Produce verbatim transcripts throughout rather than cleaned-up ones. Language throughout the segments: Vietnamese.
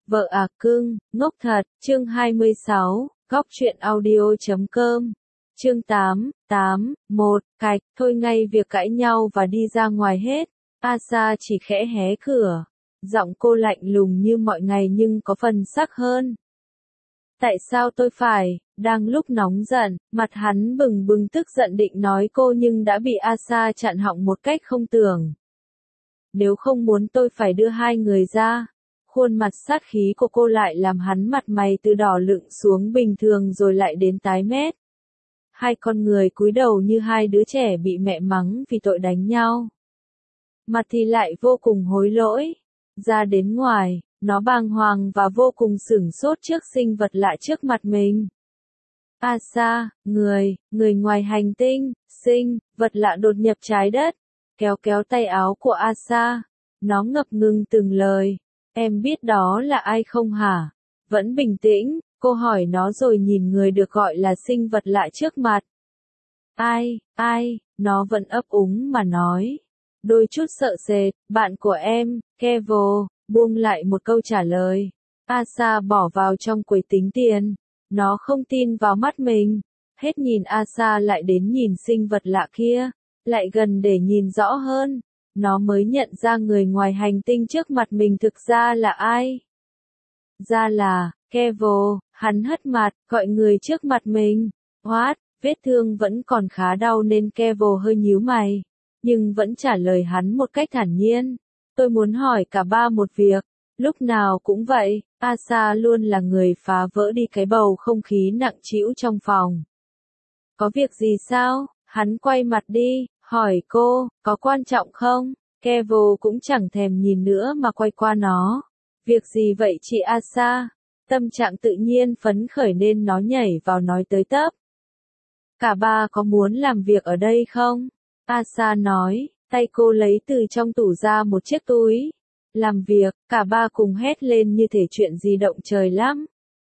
Vợ à cưng, ngốc thật, chương hai mươi sáu, góc truyện audio chấm com. Chương tám, tám, một, cạch, thôi ngay việc cãi nhau và đi ra ngoài hết. Asa chỉ khẽ hé cửa. Giọng cô lạnh lùng như mọi ngày nhưng có phần sắc hơn. Tại sao tôi phải, đang lúc nóng giận, mặt hắn bừng bừng tức giận định nói cô nhưng đã bị Asa chặn họng một cách không tưởng. Nếu không muốn tôi phải đưa hai người ra. Khuôn mặt sát khí của cô lại làm hắn mặt mày từ đỏ lựng xuống bình thường rồi lại đến tái mét. Hai con người cúi đầu như hai đứa trẻ bị mẹ mắng vì tội đánh nhau. Mặt thì lại vô cùng hối lỗi. Ra đến ngoài, nó bàng hoàng và vô cùng sửng sốt trước sinh vật lạ trước mặt mình. Asa, người, người ngoài hành tinh, sinh, vật lạ đột nhập trái đất. Kéo kéo tay áo của Asa. Nó ngập ngừng từng lời. Em biết đó là ai không hả? Vẫn bình tĩnh, cô hỏi nó rồi nhìn người được gọi là sinh vật lạ trước mặt. Ai, ai, nó vẫn ấp úng mà nói. Đôi chút sợ sệt, bạn của em, Kevo, buông lại một câu trả lời. Asa bỏ vào trong quầy tính tiền. Nó không tin vào mắt mình. Hết nhìn Asa lại đến nhìn sinh vật lạ kia. Lại gần để nhìn rõ hơn. Nó mới nhận ra người ngoài hành tinh trước mặt mình thực ra là ai. Ra là, Kevo, hắn hất mặt, gọi người trước mặt mình. What, vết thương vẫn còn khá đau nên Kevo hơi nhíu mày. Nhưng vẫn trả lời hắn một cách thản nhiên. Tôi muốn hỏi cả ba một việc. Lúc nào cũng vậy, Asa luôn là người phá vỡ đi cái bầu không khí nặng trĩu trong phòng. Có việc gì sao? Hắn quay mặt đi. Hỏi cô, có quan trọng không? Kevo cũng chẳng thèm nhìn nữa mà quay qua nó. Việc gì vậy chị Asa? Tâm trạng tự nhiên phấn khởi nên nó nhảy vào nói tới tấp. Cả ba có muốn làm việc ở đây không? Asa nói, tay cô lấy từ trong tủ ra một chiếc túi. Làm việc, cả ba cùng hét lên như thể chuyện gì động trời lắm.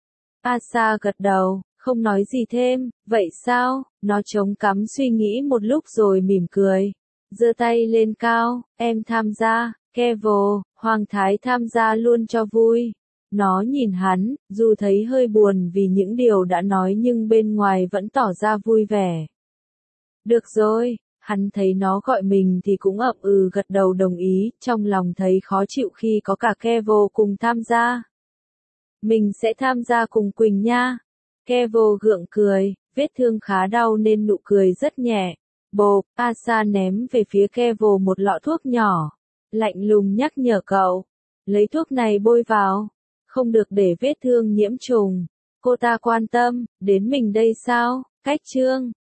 Asa gật đầu. Không nói gì thêm, vậy sao? Nó chống cằm suy nghĩ một lúc rồi mỉm cười. Giơ tay lên cao, em tham gia, Kevo, Hoàng Thái tham gia luôn cho vui. Nó nhìn hắn, dù thấy hơi buồn vì những điều đã nói nhưng bên ngoài vẫn tỏ ra vui vẻ. Được rồi, hắn thấy nó gọi mình thì cũng ậm ừ gật đầu đồng ý, trong lòng thấy khó chịu khi có cả Kevo cùng tham gia. Mình sẽ tham gia cùng Quỳnh nha. Kevo gượng cười, vết thương khá đau nên nụ cười rất nhẹ. Bộp, Asa ném về phía Kevo một lọ thuốc nhỏ. Lạnh lùng nhắc nhở cậu. Lấy thuốc này bôi vào. Không được để vết thương nhiễm trùng. Cô ta quan tâm, đến mình đây sao? Cách chương.